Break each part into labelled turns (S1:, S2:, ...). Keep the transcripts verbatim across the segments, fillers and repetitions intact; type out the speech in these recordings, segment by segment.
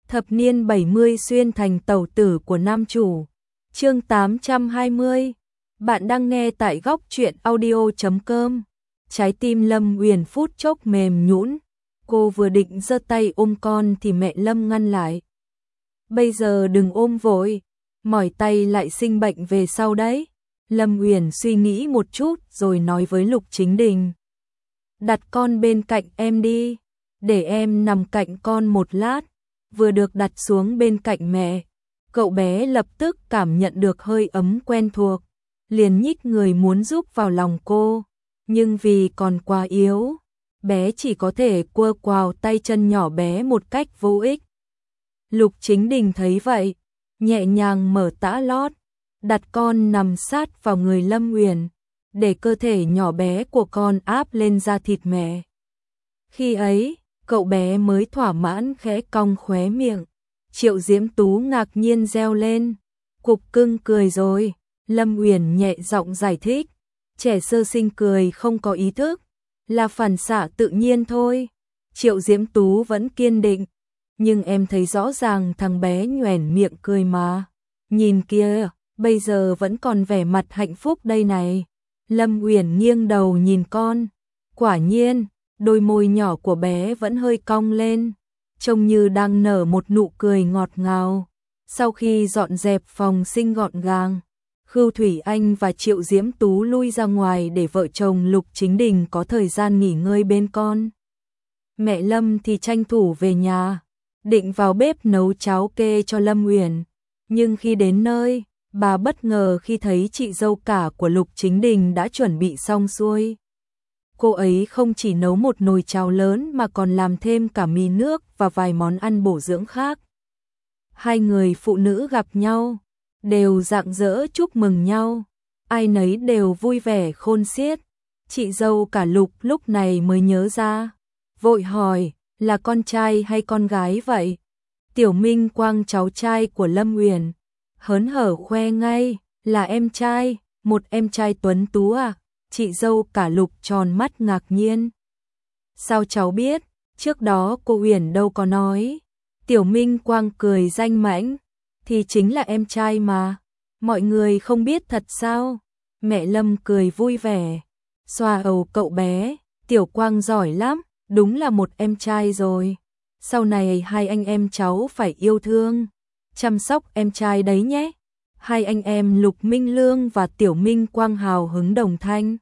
S1: Thập niên bảy mươi xuyên thành tẩu tử của nam chủ. Chương tám trăm hai mươi. Bạn đang nghe tại góc truyện audio chấm com. Trái tim Lâm Uyển phút chốc mềm nhũn. Cô vừa định giơ tay ôm con thì mẹ Lâm ngăn lại. Bây giờ đừng ôm vội, mỏi tay lại sinh bệnh về sau đấy. Lâm Uyển suy nghĩ một chút rồi nói với Lục Chính Đình. Đặt con bên cạnh em đi, để em nằm cạnh con một lát. Vừa được đặt xuống bên cạnh mẹ, cậu bé lập tức cảm nhận được hơi ấm quen thuộc, liền nhích người muốn giúp vào lòng cô, nhưng vì còn quá yếu, bé chỉ có thể quơ quào tay chân nhỏ bé một cách vô ích. Lục Chính Đình thấy vậy, nhẹ nhàng mở tã lót, đặt con nằm sát vào người Lâm Uyển, để cơ thể nhỏ bé của con áp lên da thịt mẹ. Khi ấy, cậu bé mới thỏa mãn khẽ cong khóe miệng. Triệu Diễm Tú ngạc nhiên reo lên. Cục cưng cười rồi. Lâm Uyển nhẹ giọng giải thích. Trẻ sơ sinh cười không có ý thức, là phản xạ tự nhiên thôi. Triệu Diễm Tú vẫn kiên định. Nhưng em thấy rõ ràng thằng bé nhoẻn miệng cười mà. Nhìn kia, bây giờ vẫn còn vẻ mặt hạnh phúc đây này. Lâm Uyển nghiêng đầu nhìn con. Quả nhiên, đôi môi nhỏ của bé vẫn hơi cong lên, trông như đang nở một nụ cười ngọt ngào. Sau khi dọn dẹp phòng sinh gọn gàng, Khưu Thủy Anh và Triệu Diễm Tú lui ra ngoài để vợ chồng Lục Chính Đình có thời gian nghỉ ngơi bên con. Mẹ Lâm thì tranh thủ về nhà, định vào bếp nấu cháo kê cho Lâm Uyển, nhưng khi đến nơi, bà bất ngờ khi thấy chị dâu cả của Lục Chính Đình đã chuẩn bị xong xuôi. Cô ấy không chỉ nấu một nồi cháo lớn mà còn làm thêm cả mì nước và vài món ăn bổ dưỡng khác. Hai người phụ nữ gặp nhau, đều rạng rỡ chúc mừng nhau, ai nấy đều vui vẻ khôn xiết. Chị dâu cả Lục lúc này mới nhớ ra, vội hỏi, là con trai hay con gái vậy? Tiểu Minh Quang cháu trai của Lâm Uyển, hớn hở khoe ngay, là em trai, một em trai tuấn tú à? Chị dâu cả Lục tròn mắt ngạc nhiên. Sao cháu biết? Trước đó cô Uyển đâu có nói. Tiểu Minh Quang cười danh mãnh, thì chính là em trai mà. Mọi người không biết thật sao? Mẹ Lâm cười vui vẻ, xoa đầu cậu bé. Tiểu Quang giỏi lắm, đúng là một em trai rồi. Sau này hai anh em cháu phải yêu thương, chăm sóc em trai đấy nhé. Hai anh em Lục Minh Lương và Tiểu Minh Quang hào hứng đồng thanh.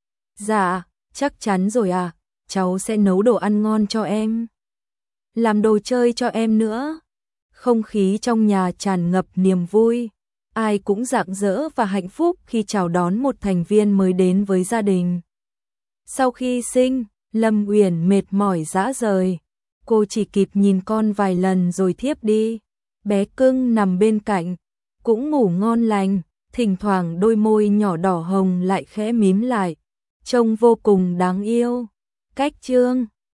S1: Dạ, chắc chắn rồi à, cháu sẽ nấu đồ ăn ngon cho em. Làm đồ chơi cho em nữa. Không khí trong nhà tràn ngập niềm vui. Ai cũng rạng rỡ và hạnh phúc khi chào đón một thành viên mới đến với gia đình. Sau khi sinh, Lâm Uyển mệt mỏi rã rời. Cô chỉ kịp nhìn con vài lần rồi thiếp đi. Bé cưng nằm bên cạnh, cũng ngủ ngon lành, thỉnh thoảng đôi môi nhỏ đỏ hồng lại khẽ mím lại, trông vô cùng đáng yêu. Cách chương